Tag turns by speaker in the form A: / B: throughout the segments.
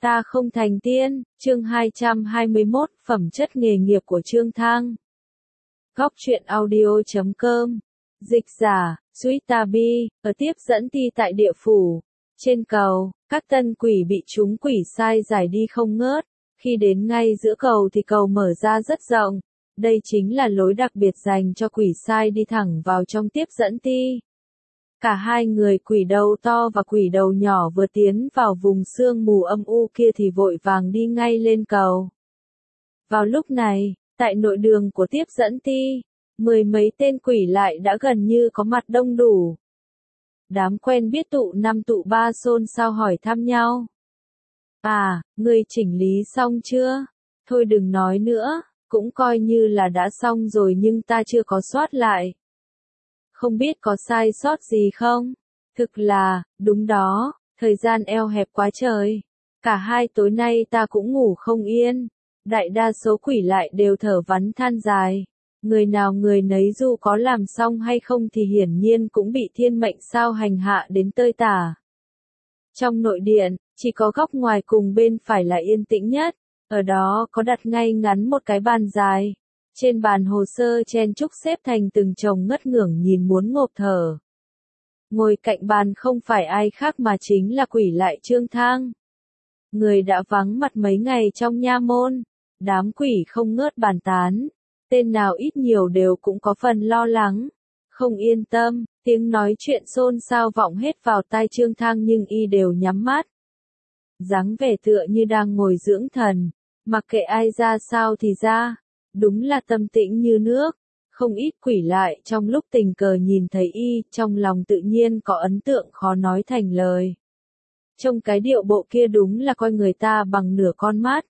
A: Ta không thành tiên, chương 221, phẩm chất nghề nghiệp của Trương Thang. Góc truyện audio.com. Dịch giả, Suitabi, ở tiếp dẫn ti tại địa phủ. Trên cầu, các tân quỷ bị chúng quỷ sai giải đi không ngớt. Khi đến ngay giữa cầu thì cầu mở ra rất rộng. Đây chính là lối đặc biệt dành cho quỷ sai đi thẳng vào trong tiếp dẫn ti. Cả hai người quỷ đầu to và quỷ đầu nhỏ vừa tiến vào vùng sương mù âm u kia thì vội vàng đi ngay lên cầu. Vào lúc này, tại nội đường của tiếp dẫn ti, mười mấy tên quỷ lại đã gần như có mặt đông đủ. Đám quen biết tụ năm tụ ba xôn xao hỏi thăm nhau. À, ngươi chỉnh lý xong chưa? Thôi đừng nói nữa, cũng coi như là đã xong rồi nhưng ta chưa có soát lại. Không biết có sai sót gì không? Thực là, đúng đó, thời gian eo hẹp quá trời. Cả hai tối nay ta cũng ngủ không yên. Đại đa số quỷ lại đều thở vắn than dài. Người nào người nấy dù có làm xong hay không thì hiển nhiên cũng bị thiên mệnh sao hành hạ đến tơi tả. Trong nội điện, chỉ có góc ngoài cùng bên phải là yên tĩnh nhất. Ở đó có đặt ngay ngắn một cái bàn dài. Trên bàn hồ sơ chen chúc xếp thành từng chồng ngất ngưởng nhìn muốn ngộp thở. Ngồi cạnh bàn không phải ai khác mà chính là quỷ lại Trương Thang. Người đã vắng mặt mấy ngày trong nha môn. Đám quỷ không ngớt bàn tán. Tên nào ít nhiều đều cũng có phần lo lắng. Không yên tâm, tiếng nói chuyện xôn xao vọng hết vào tai Trương Thang nhưng y đều nhắm mắt. Dáng vẻ tựa như đang ngồi dưỡng thần. Mặc kệ ai ra sao thì ra. Đúng là tâm tĩnh như nước, không ít quỷ lại trong lúc tình cờ nhìn thấy y, trong lòng tự nhiên có ấn tượng khó nói thành lời. Trong cái điệu bộ kia đúng là coi người ta bằng nửa con mắt.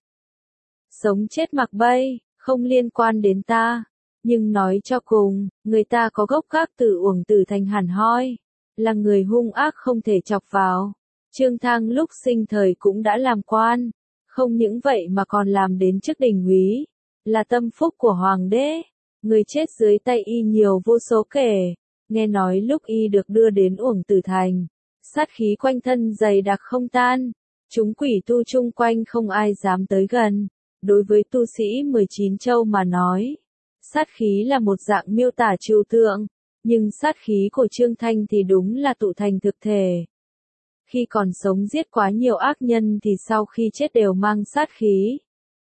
A: Sống chết mặc bay, không liên quan đến ta, nhưng nói cho cùng, người ta có gốc gác từ Uổng Tử Thành hẳn hoi, là người hung ác không thể chọc vào. Trương Thang lúc sinh thời cũng đã làm quan, không những vậy mà còn làm đến chức đình úy. Là tâm phúc của hoàng đế, người chết dưới tay y nhiều vô số kể. Nghe nói lúc y được đưa đến Uổng Tử Thành, sát khí quanh thân dày đặc không tan, chúng quỷ tu chung quanh không ai dám tới gần. Đối với tu sĩ 19 châu mà nói, sát khí là một dạng miêu tả trừu tượng, nhưng sát khí của Trương Thanh thì đúng là tụ thành thực thể. Khi còn sống giết quá nhiều ác nhân thì sau khi chết đều mang sát khí.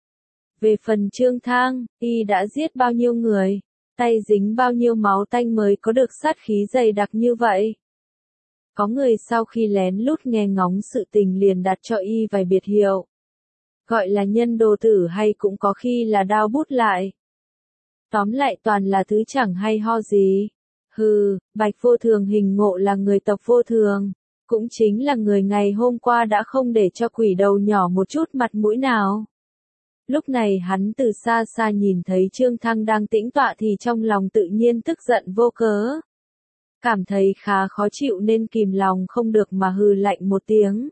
A: Về phần Trương Thang, y đã giết bao nhiêu người, tay dính bao nhiêu máu tanh mới có được sát khí dày đặc như vậy. Có người sau khi lén lút nghe ngóng sự tình liền đặt cho y vài biệt hiệu. Gọi là nhân đồ tử hay cũng có khi là đao bút lại. Tóm lại toàn là thứ chẳng hay ho gì. Hừ, Bạch Vô Thường hình ngộ là người tộc Vô Thường. Cũng chính là người ngày hôm qua đã không để cho quỷ đầu nhỏ một chút mặt mũi nào. Lúc này hắn từ xa xa nhìn thấy Trương Thang đang tĩnh tọa thì trong lòng tự nhiên tức giận vô cớ. Cảm thấy khá khó chịu nên kìm lòng không được mà hừ lạnh một tiếng.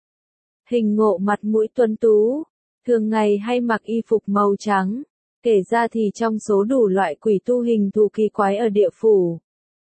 A: Hình ngộ mặt mũi tuấn tú, thường ngày hay mặc y phục màu trắng, kể ra thì trong số đủ loại quỷ tu hình thù kỳ quái ở địa phủ.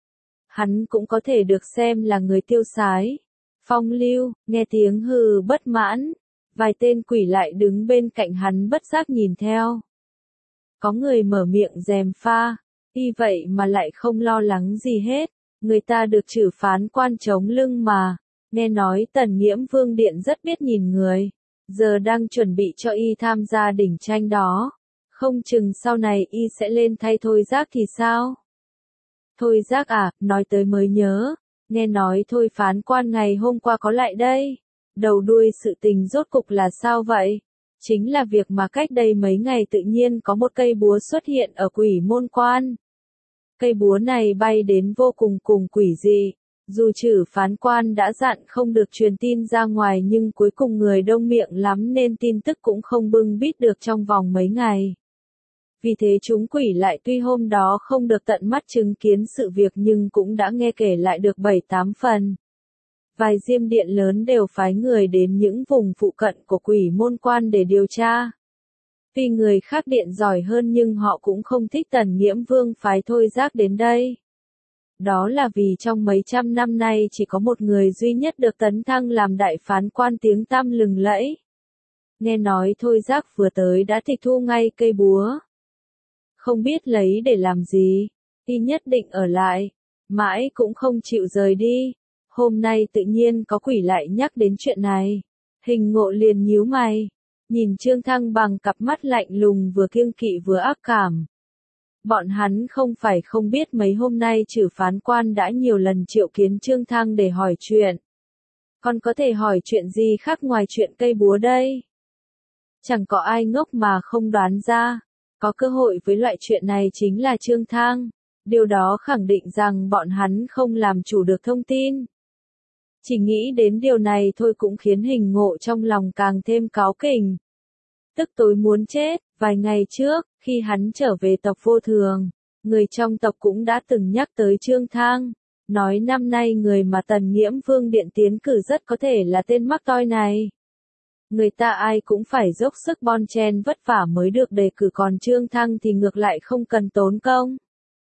A: Hắn cũng có thể được xem là người tiêu sái, phong lưu, nghe tiếng hừ bất mãn. Vài tên quỷ lại đứng bên cạnh hắn bất giác nhìn theo. Có người mở miệng gièm pha, y vậy mà lại không lo lắng gì hết, người ta được trừ phán quan chống lưng mà. Nghe nói Tần Nghiễm Vương Điện rất biết nhìn người, giờ đang chuẩn bị cho y tham gia đỉnh tranh đó. Không chừng sau này y sẽ lên thay Thôi Giác thì sao? Thôi Giác à, nói tới mới nhớ, nghe nói Thôi phán quan ngày hôm qua có lại đây. Đầu đuôi sự tình rốt cục là sao vậy? Chính là việc mà cách đây mấy ngày tự nhiên có một cây búa xuất hiện ở quỷ môn quan. Cây búa này bay đến vô cùng quỷ dị. Dù trừ phán quan đã dặn không được truyền tin ra ngoài nhưng cuối cùng người đông miệng lắm nên tin tức cũng không bưng bít được trong vòng mấy ngày. Vì thế chúng quỷ lại tuy hôm đó không được tận mắt chứng kiến sự việc nhưng cũng đã nghe kể lại được 7-8 phần. Vài diêm điện lớn đều phái người đến những vùng phụ cận của quỷ môn quan để điều tra. Tuy người khác điện giỏi hơn nhưng họ cũng không thích Tần Nghiễm Vương phái Thôi Giác đến đây. Đó là vì trong mấy trăm năm nay chỉ có một người duy nhất được tấn thăng làm đại phán quan tiếng tăm lừng lẫy. nghe nói Thôi Giác vừa tới đã tịch thu ngay cây búa. Không biết lấy để làm gì, y nhất định ở lại, mãi cũng không chịu rời đi. Hôm nay tự nhiên có quỷ lại nhắc đến chuyện này. Hình Ngộ liền nhíu mày, nhìn Trương Thăng bằng cặp mắt lạnh lùng vừa kiêng kỵ vừa ác cảm. Bọn hắn không phải không biết mấy hôm nay Trử phán quan đã nhiều lần triệu kiến Trương Thăng để hỏi chuyện. Còn có thể hỏi chuyện gì khác ngoài chuyện cây búa đây? Chẳng có ai ngốc mà không đoán ra. Có cơ hội với loại chuyện này chính là Trương Thăng. Điều đó khẳng định rằng bọn hắn không làm chủ được thông tin. Chỉ nghĩ đến điều này thôi cũng khiến Hình Ngộ trong lòng càng thêm cáu kỉnh. Tức tối muốn chết, vài ngày trước, khi hắn trở về tộc Vô Thường, người trong tộc cũng đã từng nhắc tới Trương Thăng, nói năm nay người mà Tần Nghiễm Vương điện tiến cử rất có thể là tên mắc toi này. Người ta ai cũng phải dốc sức bon chen vất vả mới được đề cử, còn Trương Thăng thì ngược lại không cần tốn công.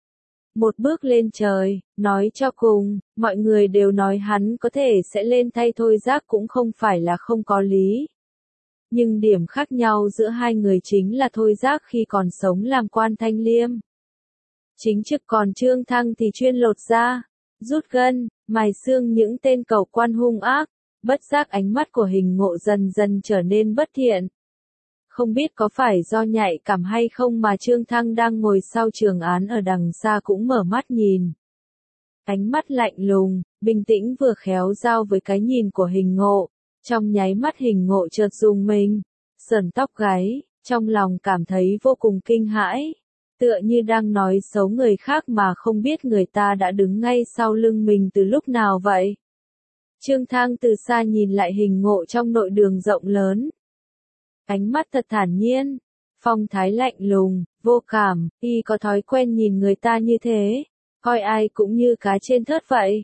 A: Một bước lên trời, nói cho cùng, mọi người đều nói hắn có thể sẽ lên thay Thôi Giác cũng không phải là không có lý. Nhưng điểm khác nhau giữa hai người chính là Thôi Giác khi còn sống làm quan thanh liêm. Chính trực, còn Trương Thăng thì chuyên lột da, rút gân, mài xương những tên cầu quan hung ác. Bất giác ánh mắt của Hình Ngộ dần dần trở nên bất thiện. Không biết có phải do nhạy cảm hay không mà Trương Thăng đang ngồi sau trường án ở đằng xa cũng mở mắt nhìn. Ánh mắt lạnh lùng, bình tĩnh vừa khéo giao với cái nhìn của Hình Ngộ. Trong nháy mắt Hình Ngộ chợt rùng mình, sởn tóc gáy, trong lòng cảm thấy vô cùng kinh hãi. Tựa như đang nói xấu người khác mà không biết người ta đã đứng ngay sau lưng mình từ lúc nào vậy. Trương Thăng từ xa nhìn lại Hình Ngộ trong nội đường rộng lớn. Ánh mắt thật thản nhiên, phong thái lạnh lùng, vô cảm, y có thói quen nhìn người ta như thế, coi ai cũng như cá trên thớt vậy.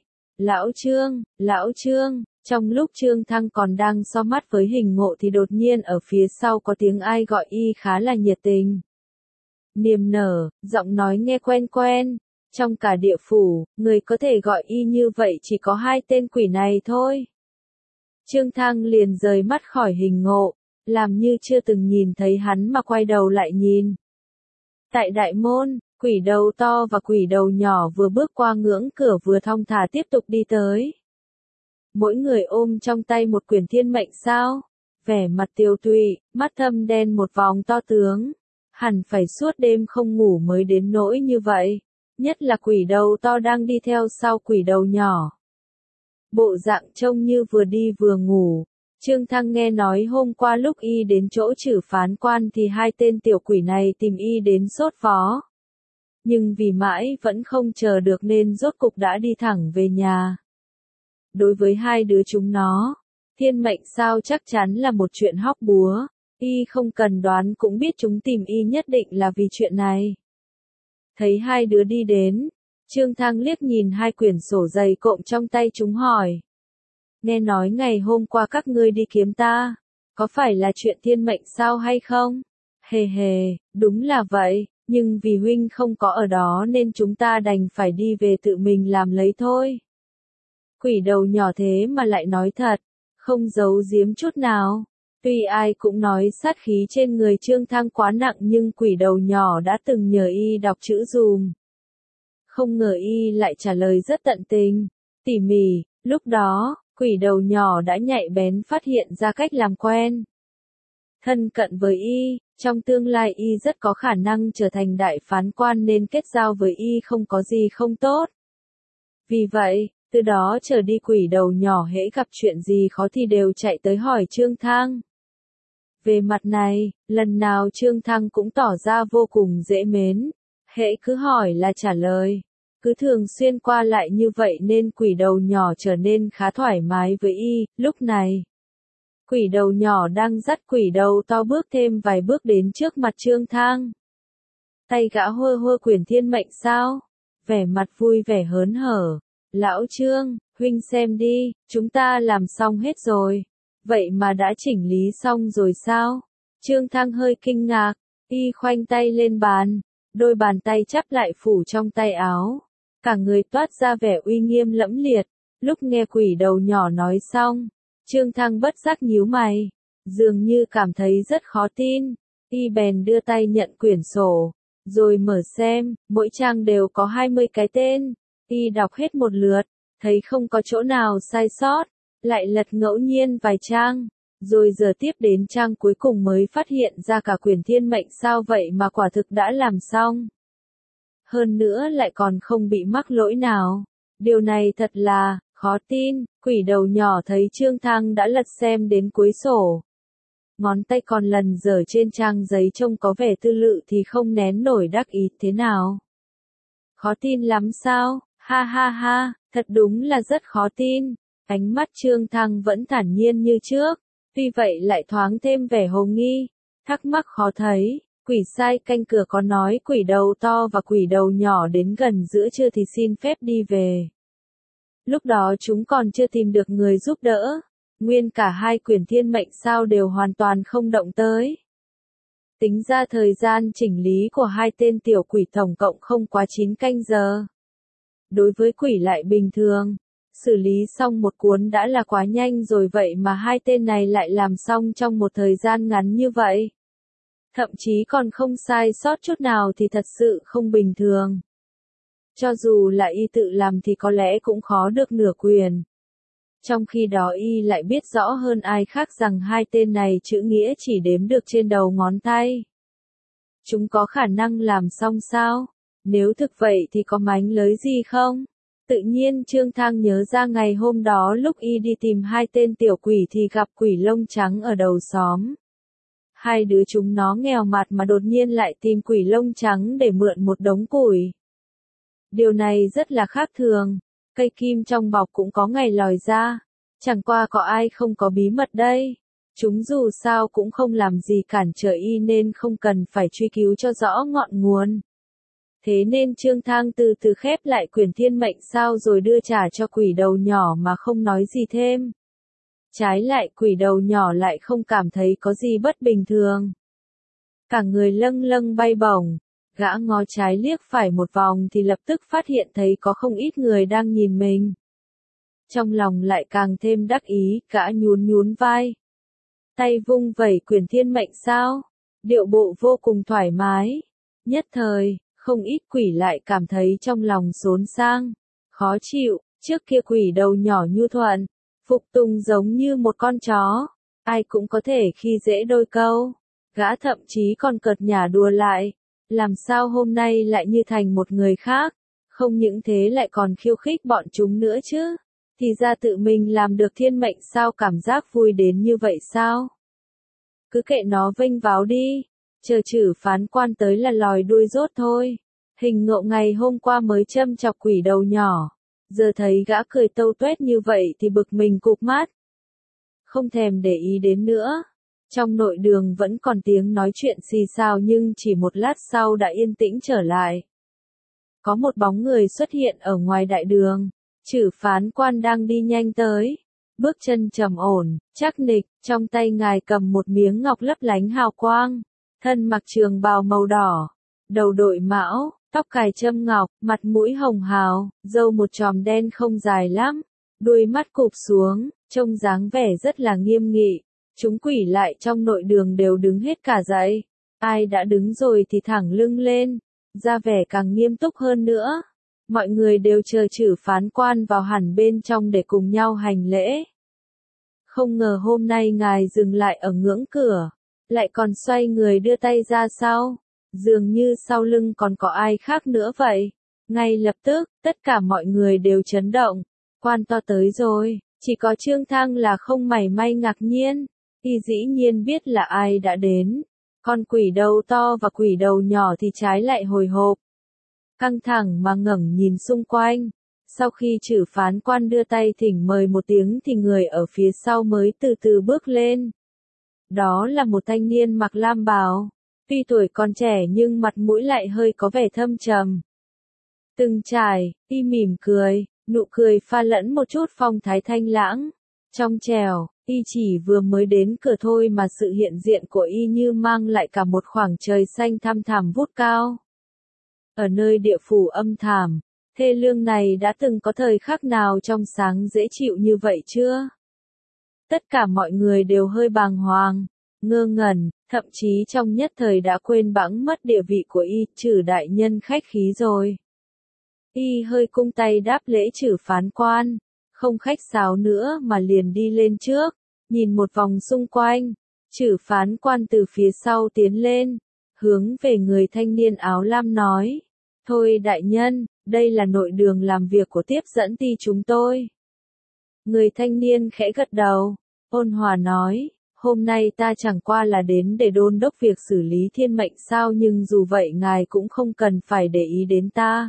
A: Lão Trương, trong lúc Trương Thăng còn đang so mắt với Hình Ngộ thì đột nhiên ở phía sau có tiếng ai gọi y khá là nhiệt tình. Niềm nở, giọng nói nghe quen quen. Trong cả địa phủ, người có thể gọi y như vậy chỉ có hai tên quỷ này thôi. Trương Thăng liền rời mắt khỏi Hình Ngộ, làm như chưa từng nhìn thấy hắn mà quay đầu lại nhìn. Tại đại môn, quỷ đầu to và quỷ đầu nhỏ vừa bước qua ngưỡng cửa vừa thong thả tiếp tục đi tới. Mỗi người ôm trong tay một quyển thiên mệnh sao, vẻ mặt tiều tụy, mắt thâm đen một vòng to tướng. Hẳn phải suốt đêm không ngủ mới đến nỗi như vậy. Nhất là quỷ đầu to đang đi theo sau quỷ đầu nhỏ. Bộ dạng trông như vừa đi vừa ngủ. Trương Thăng nghe nói hôm qua lúc y đến chỗ Trử phán quan thì hai tên tiểu quỷ này tìm y đến sốt vó. Nhưng vì mãi vẫn không chờ được nên rốt cục đã đi thẳng về nhà. Đối với hai đứa chúng nó, thiên mệnh sao chắc chắn là một chuyện hóc búa. Y không cần đoán cũng biết chúng tìm y nhất định là vì chuyện này. Thấy hai đứa đi đến, Trương Thăng liếc nhìn hai quyển sổ dày cộm trong tay chúng hỏi. Nghe nói ngày hôm qua các ngươi đi kiếm ta, có phải là chuyện thiên mệnh sao hay không? Hề hề, đúng là vậy, nhưng vì huynh không có ở đó nên chúng ta đành phải đi về tự mình làm lấy thôi. Quỷ đầu nhỏ thế mà lại nói thật, không giấu giếm chút nào. Tuy ai cũng nói sát khí trên người Trương Thăng quá nặng nhưng quỷ đầu nhỏ đã từng nhờ y đọc chữ dùm. Không ngờ y lại trả lời rất tận tình, tỉ mỉ, lúc đó, quỷ đầu nhỏ đã nhạy bén phát hiện ra cách làm quen. Thân cận với y, trong tương lai y rất có khả năng trở thành đại phán quan nên kết giao với y không có gì không tốt. Vì vậy, từ đó trở đi quỷ đầu nhỏ hễ gặp chuyện gì khó thì đều chạy tới hỏi Trương Thăng. Về mặt này, lần nào Trương Thăng cũng tỏ ra vô cùng dễ mến, hễ cứ hỏi là trả lời, cứ thường xuyên qua lại như vậy nên quỷ đầu nhỏ trở nên khá thoải mái với y. Lúc này, quỷ đầu nhỏ đang dắt quỷ đầu to bước thêm vài bước đến trước mặt Trương Thăng. Tay gã hơ hơ quyển thiên mệnh sao, vẻ mặt vui vẻ hớn hở. Lão Trương, huynh xem đi, chúng ta làm xong hết rồi. Vậy mà đã chỉnh lý xong rồi sao? Trương Thăng hơi kinh ngạc, y khoanh tay lên bàn, đôi bàn tay chắp lại phủ trong tay áo. Cả người toát ra vẻ uy nghiêm lẫm liệt. Lúc nghe quỷ đầu nhỏ nói xong, Trương Thăng bất giác nhíu mày. Dường như cảm thấy rất khó tin, y bèn đưa tay nhận quyển sổ, rồi mở xem, mỗi trang đều có 20 cái tên, y đọc hết một lượt, thấy không có chỗ nào sai sót, lại lật ngẫu nhiên vài trang, rồi giờ tiếp đến trang cuối cùng mới phát hiện ra cả quyển thiên mệnh sao vậy mà quả thực đã làm xong. Hơn nữa lại còn không bị mắc lỗi nào. Điều này thật là khó tin. Quỷ đầu nhỏ thấy Trương Thăng đã lật xem đến cuối sổ. Ngón tay còn lần dở trên trang giấy trông có vẻ tư lự thì không nén nổi đắc ý thế nào. Khó tin lắm sao? Ha ha ha, thật đúng là rất khó tin. Ánh mắt Trương Thăng vẫn thản nhiên như trước, tuy vậy lại thoáng thêm vẻ hồ nghi, thắc mắc khó thấy. Quỷ sai canh cửa có nói quỷ đầu to và quỷ đầu nhỏ đến gần giữa trưa thì xin phép đi về. Lúc đó chúng còn chưa tìm được người giúp đỡ, nguyên cả hai quyển thiên mệnh sao đều hoàn toàn không động tới. Tính ra thời gian chỉnh lý của hai tên tiểu quỷ tổng cộng không quá 9 canh giờ. Đối với quỷ lại bình thường, xử lý xong một cuốn đã là quá nhanh rồi vậy mà hai tên này lại làm xong trong một thời gian ngắn như vậy. Thậm chí còn không sai sót chút nào thì thật sự không bình thường. Cho dù là y tự làm thì có lẽ cũng khó được nửa quyền. Trong khi đó y lại biết rõ hơn ai khác rằng hai tên này chữ nghĩa chỉ đếm được trên đầu ngón tay. Chúng có khả năng làm xong sao? Nếu thực vậy thì có mánh lới gì không? Tự nhiên Trương Thăng nhớ ra ngày hôm đó lúc y đi tìm hai tên tiểu quỷ thì gặp quỷ lông trắng ở đầu xóm. Hai đứa chúng nó nghèo mạt mà đột nhiên lại tìm quỷ lông trắng để mượn một đống củi. Điều này rất là khác thường, cây kim trong bọc cũng có ngày lòi ra, chẳng qua có ai không có bí mật đây. Chúng dù sao cũng không làm gì cản trở y nên không cần phải truy cứu cho rõ ngọn nguồn. Thế nên Trương Thăng từ từ khép lại quyển thiên mệnh sao rồi đưa trả cho quỷ đầu nhỏ mà không nói gì thêm. Trái lại quỷ đầu nhỏ lại không cảm thấy có gì bất bình thường. Cả người lâng lâng bay bổng, gã ngó trái liếc phải một vòng thì lập tức phát hiện thấy có không ít người đang nhìn mình. Trong lòng lại càng thêm đắc ý, gã nhún nhún vai. Tay vung vẩy quyển thiên mệnh sao, điệu bộ vô cùng thoải mái. Nhất thời, không ít quỷ lại cảm thấy trong lòng xốn sang, khó chịu, trước kia quỷ đầu nhỏ nhu thuận, phục tùng giống như một con chó, ai cũng có thể khi dễ đôi câu. Gã thậm chí còn cợt nhả đùa lại, làm sao hôm nay lại như thành một người khác, không những thế lại còn khiêu khích bọn chúng nữa chứ. Thì ra tự mình làm được thiên mệnh sao cảm giác vui đến như vậy sao? Cứ kệ nó vênh váo đi, chờ chử phán quan tới là lòi đuôi rốt thôi. Hình ngộ ngày hôm qua mới châm chọc quỷ đầu nhỏ, giờ thấy gã cười tâu tuét như vậy thì bực mình cụp mắt. Không thèm để ý đến nữa. Trong nội đường vẫn còn tiếng nói chuyện xì xào nhưng chỉ một lát sau đã yên tĩnh trở lại. Có một bóng người xuất hiện ở ngoài đại đường, chử phán quan đang đi nhanh tới. Bước chân trầm ổn, chắc nịch, trong tay ngài cầm một miếng ngọc lấp lánh hào quang. Thân mặc trường bào màu đỏ, đầu đội mão, tóc cài châm ngọc, mặt mũi hồng hào, râu một chòm đen không dài lắm, đuôi mắt cụp xuống, trông dáng vẻ rất là nghiêm nghị. Chúng quỷ lại trong nội đường đều đứng hết cả dậy. Ai đã đứng rồi thì thẳng lưng lên, ra vẻ càng nghiêm túc hơn nữa. Mọi người đều chờ chử phán quan vào hẳn bên trong để cùng nhau hành lễ. Không ngờ hôm nay ngài dừng lại ở ngưỡng cửa, lại còn xoay người đưa tay ra sau, dường như sau lưng còn có ai khác nữa vậy. Ngay lập tức, tất cả mọi người đều chấn động, quan to tới rồi, chỉ có Trương Thăng là không mảy may ngạc nhiên, y dĩ nhiên biết là ai đã đến. Con quỷ đầu to và quỷ đầu nhỏ thì trái lại hồi hộp, căng thẳng mà ngẩng nhìn xung quanh. Sau khi chử phán quan đưa tay thỉnh mời một tiếng thì người ở phía sau mới từ từ bước lên. Đó là một thanh niên mặc lam bào, tuy tuổi còn trẻ nhưng mặt mũi lại hơi có vẻ thâm trầm. Từng trải, y mỉm cười, nụ cười pha lẫn một chút phong thái thanh lãng, trong trẻo, y chỉ vừa mới đến cửa thôi mà sự hiện diện của y như mang lại cả một khoảng trời xanh thăm thẳm vút cao. Ở nơi địa phủ âm thảm, thê lương này đã từng có thời khắc nào trong sáng dễ chịu như vậy chưa? Tất cả mọi người đều hơi bàng hoàng, ngơ ngẩn, thậm chí trong nhất thời đã quên bẵng mất địa vị của y, Trử đại nhân khách khí rồi. Y hơi cung tay đáp lễ Trử phán quan, không khách sáo nữa mà liền đi lên trước, nhìn một vòng xung quanh. Trử phán quan từ phía sau tiến lên, hướng về người thanh niên áo lam nói, thôi đại nhân, đây là nội đường làm việc của tiếp dẫn ty chúng tôi. Người thanh niên khẽ gật đầu, ôn hòa nói, hôm nay ta chẳng qua là đến để đôn đốc việc xử lý thiên mệnh sao, nhưng dù vậy ngài cũng không cần phải để ý đến ta.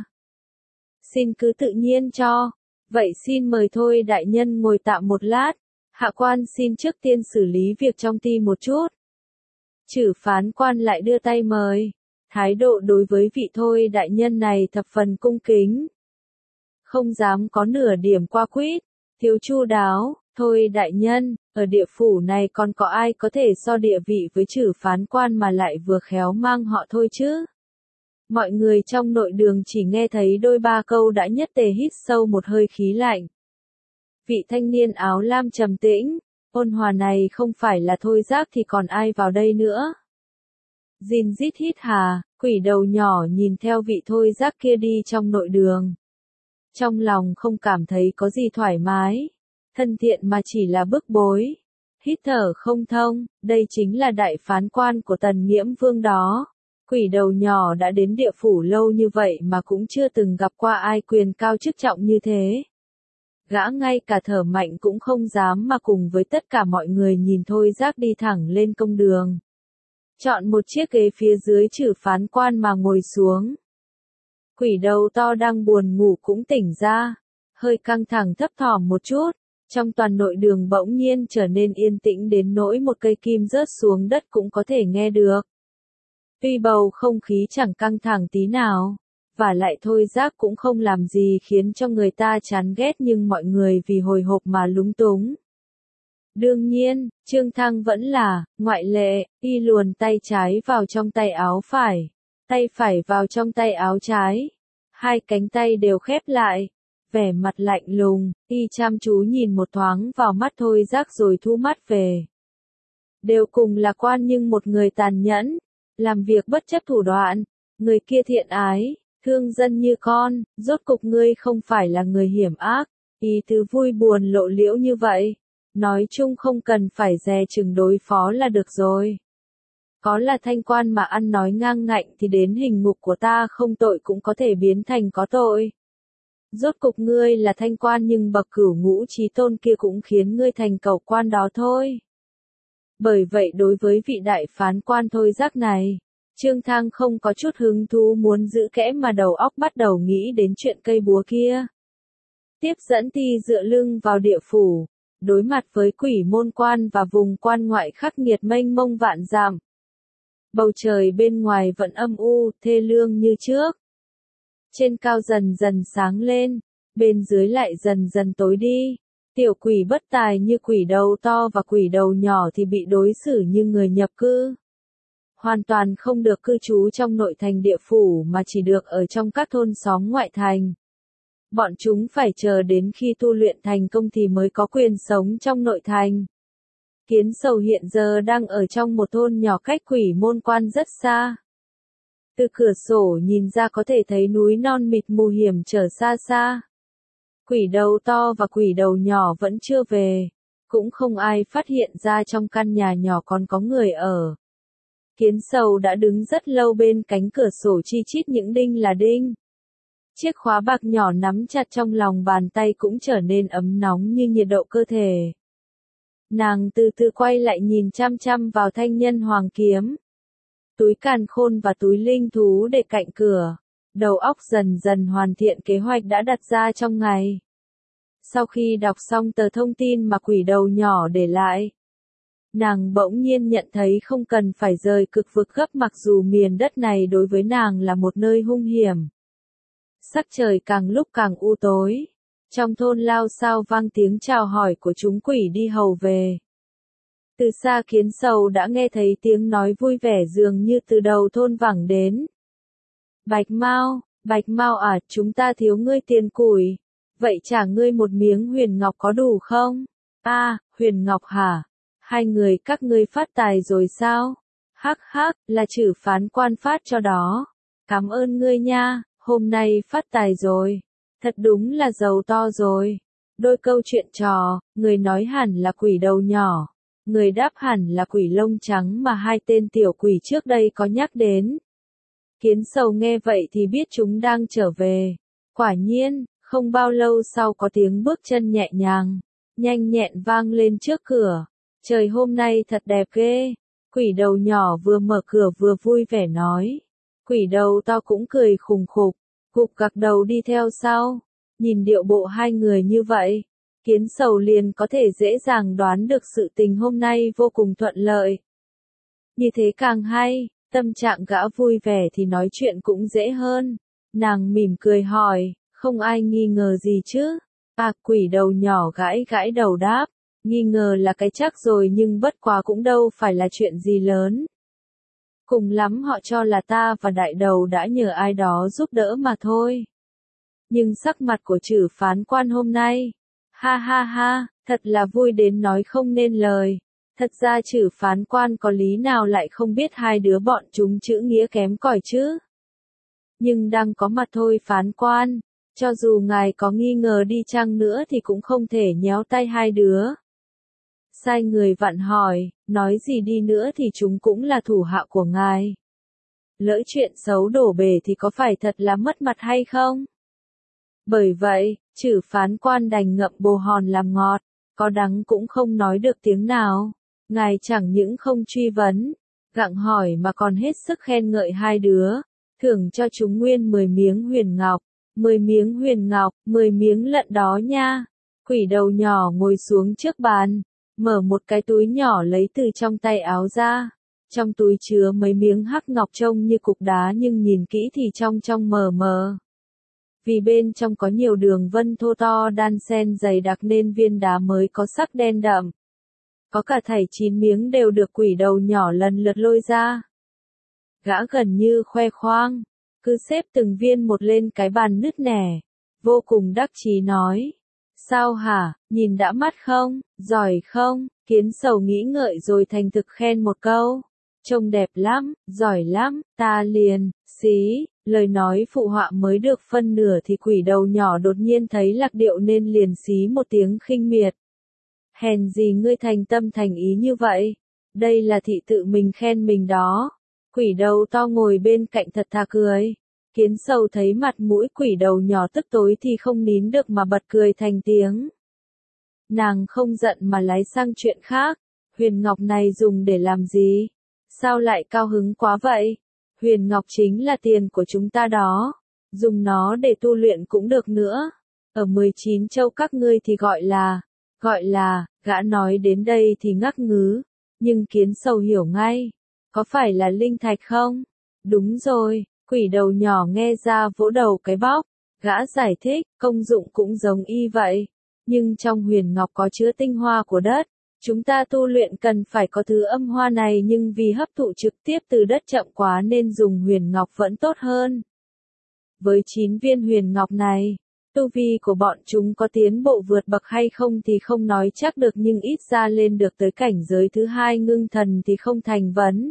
A: Xin cứ tự nhiên cho, vậy xin mời thôi đại nhân ngồi tạm một lát, hạ quan xin trước tiên xử lý việc trong ty một chút. Trử phán quan lại đưa tay mời, thái độ đối với vị thôi đại nhân này thập phần cung kính. Không dám có nửa điểm qua quýt, thiếu chu đáo, thôi đại nhân, ở địa phủ này còn có ai có thể so địa vị với Trử phán quan mà lại vừa khéo mang họ thôi chứ. Mọi người trong nội đường chỉ nghe thấy đôi ba câu đã nhất tề hít sâu một hơi khí lạnh. Vị thanh niên áo lam trầm tĩnh, ôn hòa này không phải là thôi giác thì còn ai vào đây nữa. Dìn rít hít hà, quỷ đầu nhỏ nhìn theo vị thôi giác kia đi trong nội đường. Trong lòng không cảm thấy có gì thoải mái, thân thiện mà chỉ là bức bối. Hít thở không thông, đây chính là đại phán quan của Tần Nghiễm Vương đó. Quỷ đầu nhỏ đã đến địa phủ lâu như vậy mà cũng chưa từng gặp qua ai quyền cao chức trọng như thế. Gã ngay cả thở mạnh cũng không dám mà cùng với tất cả mọi người nhìn thôi giác đi thẳng lên công đường. Chọn một chiếc ghế phía dưới Trử phán quan mà ngồi xuống. Quỷ đầu to đang buồn ngủ cũng tỉnh ra, hơi căng thẳng thấp thỏm một chút. Trong toàn nội đường bỗng nhiên trở nên yên tĩnh đến nỗi một cây kim rớt xuống đất cũng có thể nghe được. Tuy bầu không khí chẳng căng thẳng tí nào, và lại thôi giác cũng không làm gì khiến cho người ta chán ghét, nhưng mọi người vì hồi hộp mà lúng túng. Đương nhiên, Trương Thăng vẫn là ngoại lệ, y luồn tay trái vào trong tay áo phải, tay phải vào trong tay áo trái, hai cánh tay đều khép lại, vẻ mặt lạnh lùng, y chăm chú nhìn một thoáng vào mắt thôi giác rồi thu mắt về. Đều cùng là quan nhưng một người tàn nhẫn, làm việc bất chấp thủ đoạn, người kia thiện ái, thương dân như con, rốt cục ngươi không phải là người hiểm ác, ý tứ vui buồn lộ liễu như vậy. Nói chung không cần phải dè chừng đối phó là được rồi. Có là thanh quan mà ăn nói ngang ngạnh thì đến hình ngục của ta không tội cũng có thể biến thành có tội. Rốt cục ngươi là thanh quan nhưng bậc cửu ngũ chí tôn kia cũng khiến ngươi thành cẩu quan đó thôi. Bởi vậy đối với vị đại phán quan thôi giác này, Trương Thăng không có chút hứng thú muốn giữ kẽ mà đầu óc bắt đầu nghĩ đến chuyện cây búa kia. Tiếp dẫn ty dựa lưng vào địa phủ, đối mặt với quỷ môn quan và vùng quan ngoại khắc nghiệt mênh mông vạn dặm. Bầu trời bên ngoài vẫn âm u, thê lương như trước. Trên cao dần dần sáng lên, bên dưới lại dần dần tối đi. Tiểu quỷ bất tài như quỷ đầu to và quỷ đầu nhỏ thì bị đối xử như người nhập cư. Hoàn toàn không được cư trú trong nội thành địa phủ mà chỉ được ở trong các thôn xóm ngoại thành. Bọn chúng phải chờ đến khi tu luyện thành công thì mới có quyền sống trong nội thành. Kiến Sầu hiện giờ đang ở trong một thôn nhỏ cách quỷ môn quan rất xa. Từ cửa sổ nhìn ra có thể thấy núi non mịt mù hiểm trở xa xa. Quỷ đầu to và quỷ đầu nhỏ vẫn chưa về, cũng không ai phát hiện ra trong căn nhà nhỏ còn có người ở. Kiến Sầu đã đứng rất lâu bên cánh cửa sổ chi chít những đinh là đinh. Chiếc khóa bạc nhỏ nắm chặt trong lòng bàn tay cũng trở nên ấm nóng như nhiệt độ cơ thể. Nàng từ từ quay lại nhìn chăm chăm vào thanh nhân hoàng kiếm. Túi càn khôn và túi linh thú để cạnh cửa. Đầu óc dần dần hoàn thiện kế hoạch đã đặt ra trong ngày. Sau khi đọc xong tờ thông tin mà quỷ đầu nhỏ để lại, nàng bỗng nhiên nhận thấy không cần phải rời cực vực gấp, mặc dù miền đất này đối với nàng là một nơi hung hiểm. Sắc trời càng lúc càng u tối. Trong thôn lao sao vang tiếng chào hỏi của chúng quỷ đi hầu về. Từ xa Kiến Sầu đã nghe thấy tiếng nói vui vẻ dường như từ đầu thôn vẳng đến. Bạch Mao à, chúng ta thiếu ngươi tiền củi. Vậy trả ngươi một miếng huyền ngọc có đủ không? Huyền Ngọc hả? Hai người các ngươi phát tài rồi sao? Hắc hắc, là Trử phán quan phát cho đó. Cảm ơn ngươi nha, hôm nay phát tài rồi. Thật đúng là giàu to rồi. Đôi câu chuyện trò, người nói hẳn là quỷ đầu nhỏ. Người đáp hẳn là quỷ lông trắng mà hai tên tiểu quỷ trước đây có nhắc đến. Kiến Sầu nghe vậy thì biết chúng đang trở về. Quả nhiên, không bao lâu sau có tiếng bước chân nhẹ nhàng, nhanh nhẹn vang lên trước cửa. Trời hôm nay thật đẹp ghê. Quỷ đầu nhỏ vừa mở cửa vừa vui vẻ nói. Quỷ đầu to cũng cười khùng khục, gục gặc đầu đi theo sau. Nhìn điệu bộ hai người như vậy, Kiến Sầu liền có thể dễ dàng đoán được sự tình hôm nay vô cùng thuận lợi. Như thế càng hay, tâm trạng gã vui vẻ thì nói chuyện cũng dễ hơn. Nàng mỉm cười hỏi, không ai nghi ngờ gì chứ? Quỷ đầu nhỏ gãi gãi đầu đáp, nghi ngờ là cái chắc rồi nhưng bất quá cũng đâu phải là chuyện gì lớn. Cùng lắm họ cho là ta và đại đầu đã nhờ ai đó giúp đỡ mà thôi. Nhưng sắc mặt của Trử phán quan hôm nay, ha ha ha, thật là vui đến nói không nên lời. Thật ra Trử phán quan có lý nào lại không biết hai đứa bọn chúng chữ nghĩa kém cỏi chứ. Nhưng đang có mặt thôi phán quan, cho dù ngài có nghi ngờ đi chăng nữa thì cũng không thể nhéo tay hai đứa. Sai người vặn hỏi, nói gì đi nữa thì chúng cũng là thủ hạ của ngài. Lỡ chuyện xấu đổ bể thì có phải thật là mất mặt hay không? Bởi vậy, Trử phán quan đành ngậm bồ hòn làm ngọt, có đắng cũng không nói được tiếng nào. Ngài chẳng những không truy vấn, gặng hỏi mà còn hết sức khen ngợi hai đứa, thưởng cho chúng nguyên 10 miếng huyền ngọc, 10 miếng huyền ngọc, 10 miếng lận đó nha. Quỷ đầu nhỏ ngồi xuống trước bàn, mở một cái túi nhỏ lấy từ trong tay áo ra. Trong túi chứa mấy miếng hắc ngọc trông như cục đá nhưng nhìn kỹ thì trong mờ mờ. Vì bên trong có nhiều đường vân thô to đan xen dày đặc nên viên đá mới có sắc đen đậm. Có cả thảy 9 miếng đều được quỷ đầu nhỏ lần lượt lôi ra. Gã gần như khoe khoang, cứ xếp từng viên một lên cái bàn nứt nẻ, vô cùng đắc chí nói. Sao hả, nhìn đã mắt không, giỏi không? Kiến Sầu nghĩ ngợi rồi thành thực khen một câu. Trông đẹp lắm, giỏi lắm, ta liền, xí. Lời nói phụ họa mới được phân nửa thì quỷ đầu nhỏ đột nhiên thấy lạc điệu nên liền xí một tiếng khinh miệt. Hèn gì ngươi thành tâm thành ý như vậy? Đây là thị tự mình khen mình đó. Quỷ đầu to ngồi bên cạnh thật thà cười. Kiến Sầu thấy mặt mũi quỷ đầu nhỏ tức tối thì không nín được mà bật cười thành tiếng. Nàng không giận mà lái sang chuyện khác. Huyền ngọc này dùng để làm gì? Sao lại cao hứng quá vậy? Huyền ngọc chính là tiền của chúng ta đó. Dùng nó để tu luyện cũng được nữa. Ở 19 châu các ngươi thì gọi là, gã nói đến đây thì ngắc ngứ. Nhưng Kiến Sầu hiểu ngay. Có phải là linh thạch không? Đúng rồi, quỷ đầu nhỏ nghe ra vỗ đầu cái bóc. Gã giải thích, công dụng cũng giống y vậy. Nhưng trong huyền ngọc có chứa tinh hoa của đất. Chúng ta tu luyện cần phải có thứ âm hoa này nhưng vì hấp thụ trực tiếp từ đất chậm quá nên dùng huyền ngọc vẫn tốt hơn. Với 9 viên huyền ngọc này, tu vi của bọn chúng có tiến bộ vượt bậc hay không thì không nói chắc được nhưng ít ra lên được tới cảnh giới thứ 2 ngưng thần thì không thành vấn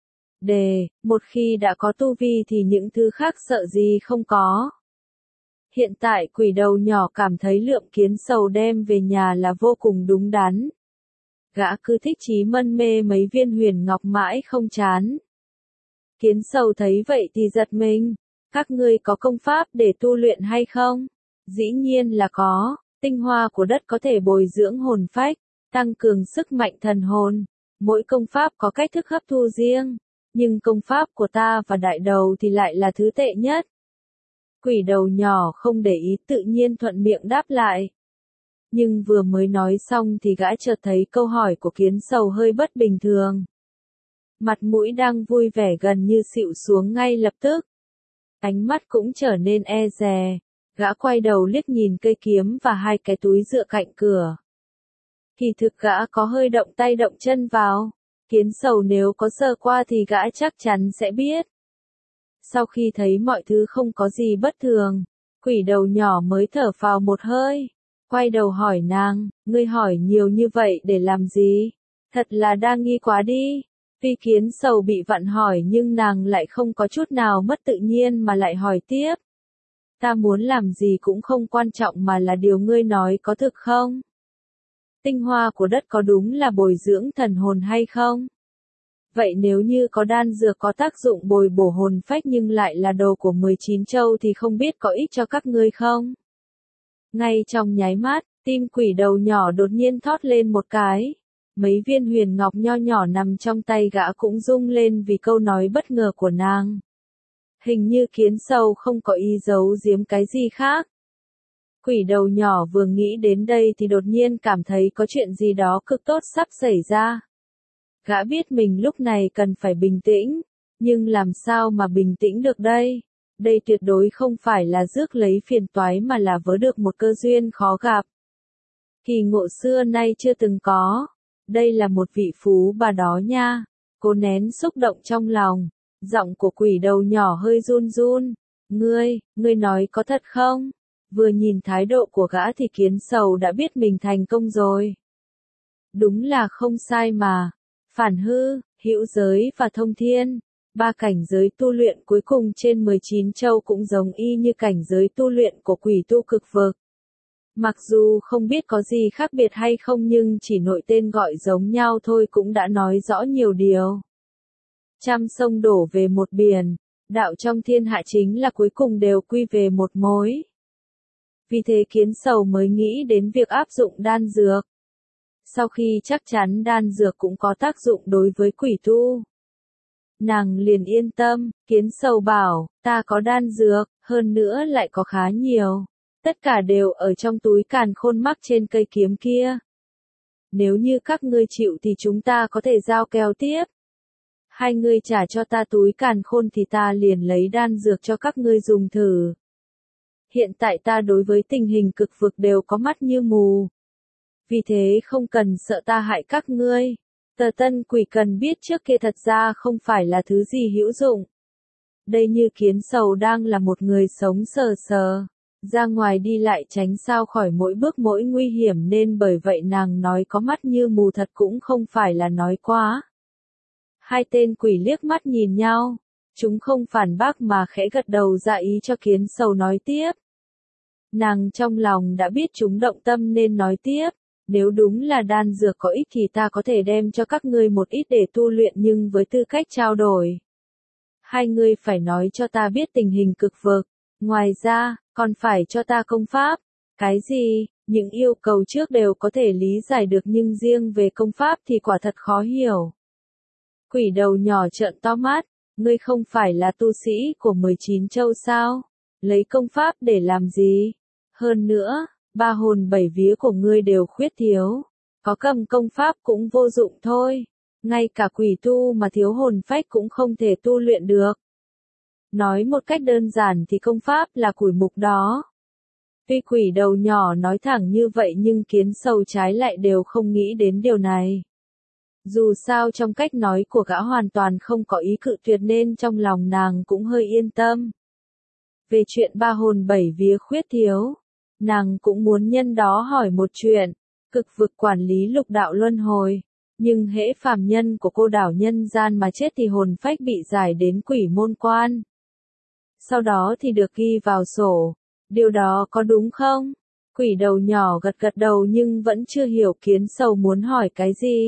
A: đề, một khi đã có tu vi thì những thứ khác sợ gì không có. Hiện tại quỷ đầu nhỏ cảm thấy lượng Kiến Sầu đem về nhà là vô cùng đúng đắn. Gã cứ thích chí mân mê mấy viên huyền ngọc mãi không chán. Kiến Sầu thấy vậy thì giật mình. Các ngươi có công pháp để tu luyện hay không? Dĩ nhiên là có. Tinh hoa của đất có thể bồi dưỡng hồn phách, tăng cường sức mạnh thần hồn. Mỗi công pháp có cách thức hấp thu riêng. Nhưng công pháp của ta và đại đầu thì lại là thứ tệ nhất. Quỷ đầu nhỏ không để ý tự nhiên thuận miệng đáp lại. Nhưng vừa mới nói xong thì gã chợt thấy câu hỏi của Kiến Sầu hơi bất bình thường. Mặt mũi đang vui vẻ gần như xịu xuống ngay lập tức. Ánh mắt cũng trở nên e dè. Gã quay đầu liếc nhìn cây kiếm và hai cái túi dựa cạnh cửa. Kỳ thực gã có hơi động tay động chân vào. Kiến Sầu nếu có sơ qua thì gã chắc chắn sẽ biết. Sau khi thấy mọi thứ không có gì bất thường, quỷ đầu nhỏ mới thở phào một hơi. quay đầu hỏi nàng, ngươi hỏi nhiều như vậy để làm gì? Thật là đa nghi quá đi. Tuy Kiến Sầu bị vặn hỏi nhưng nàng lại không có chút nào mất tự nhiên mà lại hỏi tiếp. Ta muốn làm gì cũng không quan trọng mà là điều ngươi nói có thực không? Tinh hoa của đất có đúng là bồi dưỡng thần hồn hay không? Vậy nếu như có đan dược có tác dụng bồi bổ hồn phách nhưng lại là đồ của 19 châu thì không biết có ích cho các ngươi không? Ngay trong nháy mắt, tim quỷ đầu nhỏ đột nhiên thót lên một cái. Mấy viên huyền ngọc nho nhỏ nằm trong tay gã cũng rung lên vì câu nói bất ngờ của nàng. Hình như Kiến Sầu không có ý giấu giếm cái gì khác. Quỷ đầu nhỏ vừa nghĩ đến đây thì đột nhiên cảm thấy có chuyện gì đó cực tốt sắp xảy ra. Gã biết mình lúc này cần phải bình tĩnh, nhưng làm sao mà bình tĩnh được đây? Đây tuyệt đối không phải là rước lấy phiền toái mà là vớ được một cơ duyên khó gặp. Kỳ ngộ xưa nay chưa từng có. Đây là một vị phú bà đó nha. Cô nén xúc động trong lòng. Giọng của quỷ đầu nhỏ hơi run run. Ngươi nói có thật không? Vừa nhìn thái độ của gã thì Kiến Sầu đã biết mình thành công rồi. Đúng là không sai mà. Phản hư, hữu giới và thông thiên. 3 cảnh giới tu luyện cuối cùng trên 19 châu cũng giống y như cảnh giới tu luyện của quỷ tu cực vực. Mặc dù không biết có gì khác biệt hay không nhưng chỉ nội tên gọi giống nhau thôi cũng đã nói rõ nhiều điều. Trăm sông đổ về một biển, đạo trong thiên hạ chính là cuối cùng đều quy về một mối. Vì thế Kiến Sầu mới nghĩ đến việc áp dụng đan dược. Sau khi chắc chắn đan dược cũng có tác dụng đối với quỷ tu, nàng liền yên tâm. Kiến Sầu bảo, ta có đan dược, hơn nữa lại có khá nhiều. Tất cả đều ở trong túi càn khôn mắc trên cây kiếm kia. Nếu như các ngươi chịu thì chúng ta có thể giao kèo tiếp. Hai ngươi trả cho ta túi càn khôn thì ta liền lấy đan dược cho các ngươi dùng thử. Hiện tại ta đối với tình hình cực vực đều có mắt như mù. Vì thế không cần sợ ta hại các ngươi. Tờ Tân Quỷ cần biết trước kia thật ra không phải là thứ gì hữu dụng. Đây như Kiến Sầu đang là một người sống sờ sờ. Ra ngoài đi lại tránh sao khỏi mỗi bước mỗi nguy hiểm nên bởi vậy nàng nói có mắt như mù thật cũng không phải là nói quá. Hai tên quỷ liếc mắt nhìn nhau. Chúng không phản bác mà khẽ gật đầu ra ý cho Kiến Sầu nói tiếp. Nàng trong lòng đã biết chúng động tâm nên nói tiếp. Nếu đúng là đan dược có ích thì ta có thể đem cho các ngươi một ít để tu luyện nhưng với tư cách trao đổi. Hai ngươi phải nói cho ta biết tình hình cực vực. Ngoài ra, còn phải cho ta công pháp. Cái gì? Những yêu cầu trước đều có thể lý giải được nhưng riêng về công pháp thì quả thật khó hiểu. Quỷ đầu nhỏ trợn to mắt. Ngươi không phải là tu sĩ của 19 châu sao? Lấy công pháp để làm gì? Hơn nữa, 3 hồn 7 vía của ngươi đều khuyết thiếu. Có cầm công pháp cũng vô dụng thôi. Ngay cả quỷ tu mà thiếu hồn phách cũng không thể tu luyện được. Nói một cách đơn giản thì công pháp là củi mục đó. Tuy quỷ đầu nhỏ nói thẳng như vậy nhưng Kiến Sầu trái lại đều không nghĩ đến điều này. Dù sao trong cách nói của gã hoàn toàn không có ý cự tuyệt nên trong lòng nàng cũng hơi yên tâm. Về chuyện 3 hồn 7 vía khuyết thiếu, nàng cũng muốn nhân đó hỏi một chuyện. Cực vực quản lý lục đạo luân hồi. Nhưng hễ phàm nhân của cô đảo nhân gian mà chết thì hồn phách bị giải đến quỷ môn quan. Sau đó thì được ghi vào sổ. Điều đó có đúng không? Quỷ đầu nhỏ gật gật đầu nhưng vẫn chưa hiểu Kiến Sầu muốn hỏi cái gì.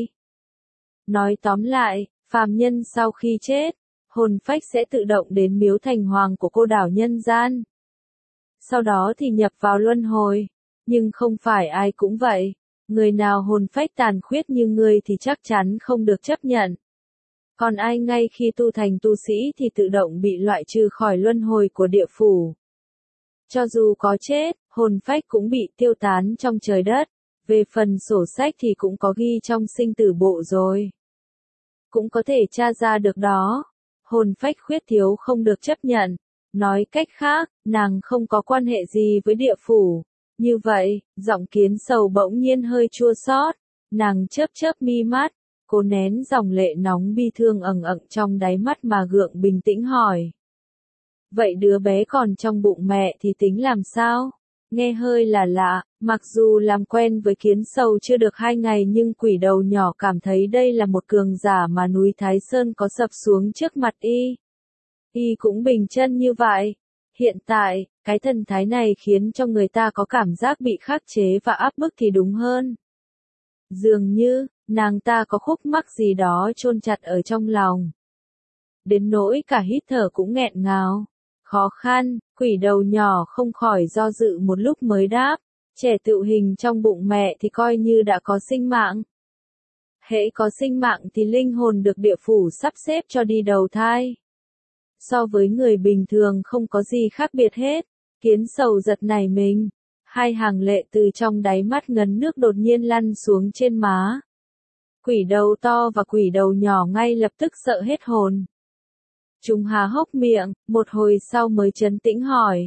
A: Nói tóm lại, phàm nhân sau khi chết, hồn phách sẽ tự động đến miếu thành hoàng của cô đảo nhân gian. Sau đó thì nhập vào luân hồi. Nhưng không phải ai cũng vậy. Người nào hồn phách tàn khuyết như ngươi thì chắc chắn không được chấp nhận. Còn ai ngay khi tu thành tu sĩ thì tự động bị loại trừ khỏi luân hồi của địa phủ. Cho dù có chết, hồn phách cũng bị tiêu tán trong trời đất. Về phần sổ sách thì cũng có ghi trong sinh tử bộ rồi. Cũng có thể tra ra được đó. Hồn phách khuyết thiếu không được chấp nhận. Nói cách khác, nàng không có quan hệ gì với địa phủ. Như vậy, giọng Kiến Sầu bỗng nhiên hơi chua xót. Nàng chớp chớp mi mắt, cố nén dòng lệ nóng bi thương ẩn ẩn trong đáy mắt mà gượng bình tĩnh hỏi. Vậy đứa bé còn trong bụng mẹ thì tính làm sao? Nghe hơi là lạ, mặc dù làm quen với kiến sầu chưa được 2 ngày nhưng quỷ đầu nhỏ cảm thấy đây là một cường giả mà núi Thái Sơn có sập xuống trước mặt y. Y cũng bình chân như vậy. Hiện tại, cái thần thái này khiến cho người ta có cảm giác bị khắc chế và áp bức thì đúng hơn. Dường như, nàng ta có khúc mắc gì đó chôn chặt ở trong lòng. Đến nỗi cả hít thở cũng nghẹn ngào. Khó khăn, quỷ đầu nhỏ không khỏi do dự một lúc mới đáp. Trẻ tự hình trong bụng mẹ thì coi như đã có sinh mạng. Hễ có sinh mạng thì linh hồn được địa phủ sắp xếp cho đi đầu thai. So với người bình thường không có gì khác biệt hết. Kiến sầu giật nảy mình. 2 hàng lệ từ trong đáy mắt ngấn nước đột nhiên lăn xuống trên má. Quỷ đầu to và quỷ đầu nhỏ ngay lập tức sợ hết hồn. Chúng há hốc miệng, một hồi sau mới trấn tĩnh hỏi.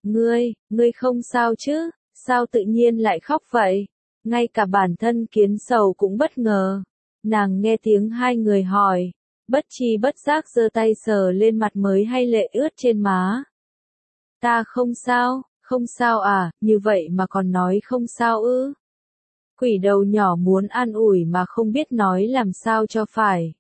A: Ngươi không sao chứ, sao tự nhiên lại khóc vậy? Ngay cả bản thân kiến sầu cũng bất ngờ. Nàng nghe tiếng 2 người hỏi, bất tri bất giác giơ tay sờ lên mặt mới hay lệ ướt trên má. Ta không sao à, như vậy mà còn nói không sao ư? Quỷ đầu nhỏ muốn an ủi mà không biết nói làm sao cho phải.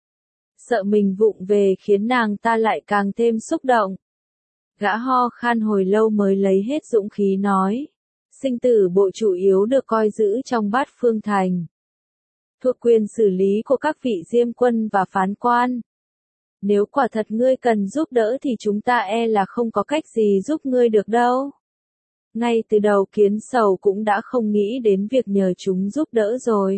A: Sợ mình vụng về khiến nàng ta lại càng thêm xúc động. Gã ho khan hồi lâu mới lấy hết dũng khí nói. Sinh tử bộ chủ yếu được coi giữ trong Bát Phương Thành. Thuộc quyền xử lý của các vị diêm quân và phán quan. Nếu quả thật ngươi cần giúp đỡ thì chúng ta e là không có cách gì giúp ngươi được đâu. Ngay từ đầu kiến sầu cũng đã không nghĩ đến việc nhờ chúng giúp đỡ rồi.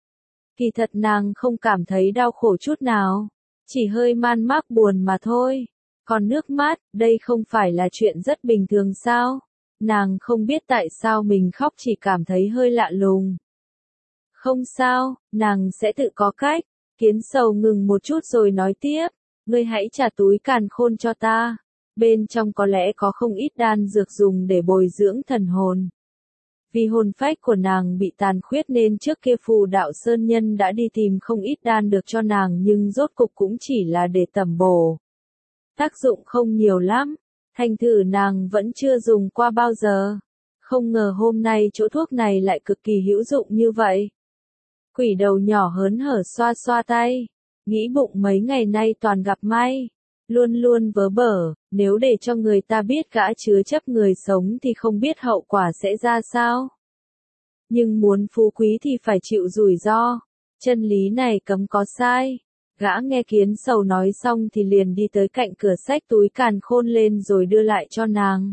A: Kỳ thật nàng không cảm thấy đau khổ chút nào, chỉ hơi man mác buồn mà thôi. Còn nước mắt, đây không phải là chuyện rất bình thường sao? Nàng không biết tại sao mình khóc chỉ cảm thấy hơi lạ lùng. Không sao, nàng sẽ tự có cách. Kiến sầu ngừng một chút rồi nói tiếp. Ngươi hãy trả túi càn khôn cho ta. Bên trong có lẽ có không ít đan dược dùng để bồi dưỡng thần hồn. Vì hồn phách của nàng bị tàn khuyết nên trước kia Phù Đạo Sơn Nhân đã đi tìm không ít đan được cho nàng nhưng rốt cục cũng chỉ là để tẩm bổ. Tác dụng không nhiều lắm, thành thử nàng vẫn chưa dùng qua bao giờ. Không ngờ hôm nay chỗ thuốc này lại cực kỳ hữu dụng như vậy. Quỷ đầu nhỏ hớn hở xoa xoa tay, nghĩ bụng mấy ngày nay toàn gặp may. Luôn luôn vớ vẩn, nếu để cho người ta biết gã chứa chấp người sống thì không biết hậu quả sẽ ra sao. Nhưng muốn phú quý thì phải chịu rủi ro, chân lý này cấm có sai. Gã nghe kiến sầu nói xong thì liền đi tới cạnh cửa xách túi càn khôn lên rồi đưa lại cho nàng.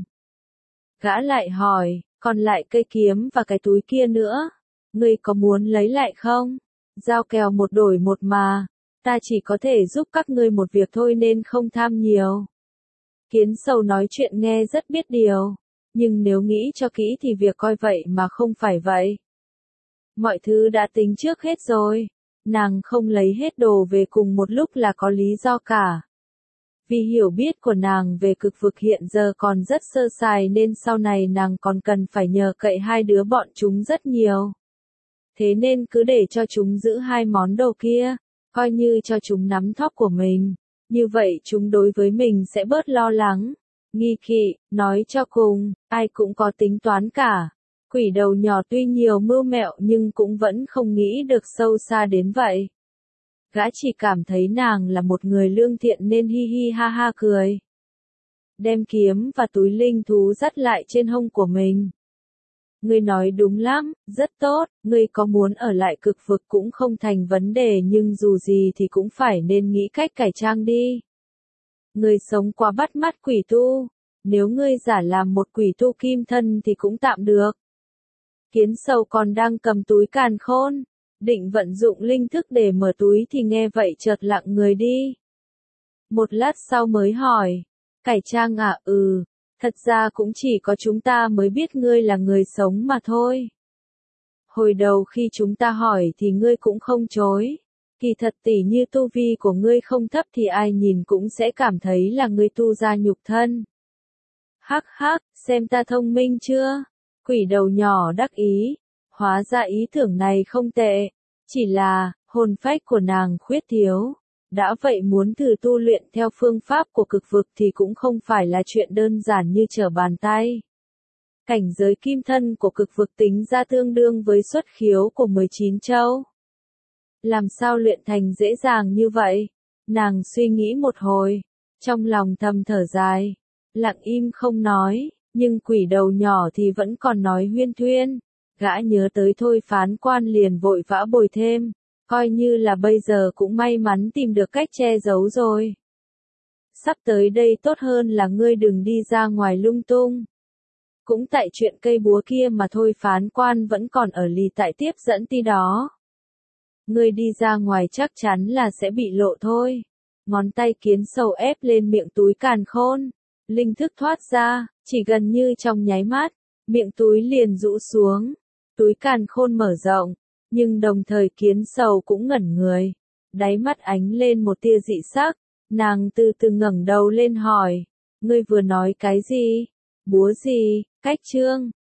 A: Gã lại hỏi, còn lại cây kiếm và cái túi kia nữa, ngươi có muốn lấy lại không? Giao kèo một đổi một mà. Ta chỉ có thể giúp các ngươi một việc thôi nên không tham nhiều. Kiến sầu nói chuyện nghe rất biết điều, nhưng nếu nghĩ cho kỹ thì việc coi vậy mà không phải vậy. Mọi thứ đã tính trước hết rồi, nàng không lấy hết đồ về cùng một lúc là có lý do cả. Vì hiểu biết của nàng về cực vực hiện giờ còn rất sơ sài nên sau này nàng còn cần phải nhờ cậy 2 đứa bọn chúng rất nhiều. Thế nên cứ để cho chúng giữ 2 món đồ kia. Coi như cho chúng nắm thóp của mình, như vậy chúng đối với mình sẽ bớt lo lắng, nghi kỵ, nói cho cùng, ai cũng có tính toán cả. Quỷ đầu nhỏ tuy nhiều mưu mẹo nhưng cũng vẫn không nghĩ được sâu xa đến vậy. Gã chỉ cảm thấy nàng là một người lương thiện nên hi hi ha ha cười. Đem kiếm và túi linh thú dắt lại trên hông của mình. Ngươi nói đúng lắm, rất tốt, ngươi có muốn ở lại cực vực cũng không thành vấn đề nhưng dù gì thì cũng phải nên nghĩ cách cải trang đi. Ngươi sống quá bắt mắt quỷ tu, nếu ngươi giả làm một quỷ tu kim thân thì cũng tạm được. Kiến sầu còn đang cầm túi càn khôn, định vận dụng linh thức để mở túi thì nghe vậy chợt lặng người đi. Một lát sau mới hỏi, cải trang à? Thật ra cũng chỉ có chúng ta mới biết ngươi là người sống mà thôi. Hồi đầu khi chúng ta hỏi thì ngươi cũng không chối. Kỳ thật tỉ như tu vi của ngươi không thấp thì ai nhìn cũng sẽ cảm thấy là ngươi tu ra nhục thân. Hắc hắc, xem ta thông minh chưa? Quỷ đầu nhỏ đắc ý. Hóa ra ý tưởng này không tệ. Chỉ là, hồn phách của nàng khuyết thiếu. Đã vậy muốn thử tu luyện theo phương pháp của cực vực thì cũng không phải là chuyện đơn giản như trở bàn tay. Cảnh giới kim thân của cực vực tính ra tương đương với xuất khiếu của 19 châu. Làm sao luyện thành dễ dàng như vậy? Nàng suy nghĩ một hồi, trong lòng thầm thở dài, lặng im không nói, nhưng quỷ đầu nhỏ thì vẫn còn nói huyên thuyên. Gã nhớ tới thôi phán quan liền vội vã bồi thêm, coi như là bây giờ cũng may mắn tìm được cách che giấu rồi. Sắp tới đây tốt hơn là ngươi đừng đi ra ngoài lung tung. Cũng tại chuyện cây búa kia mà thôi phán quan vẫn còn ở lì tại tiếp dẫn ti đó. Ngươi đi ra ngoài chắc chắn là sẽ bị lộ thôi. Ngón tay kiến sầu ép lên miệng túi càn khôn. Linh thức thoát ra, chỉ gần như trong nháy mắt, miệng túi liền rũ xuống. Túi càn khôn mở rộng, nhưng đồng thời kiến sầu cũng ngẩn người. Đáy mắt ánh lên một tia dị sắc, nàng từ từ ngẩng đầu lên hỏi. Ngươi vừa nói cái gì? Búa gì? Cách trương?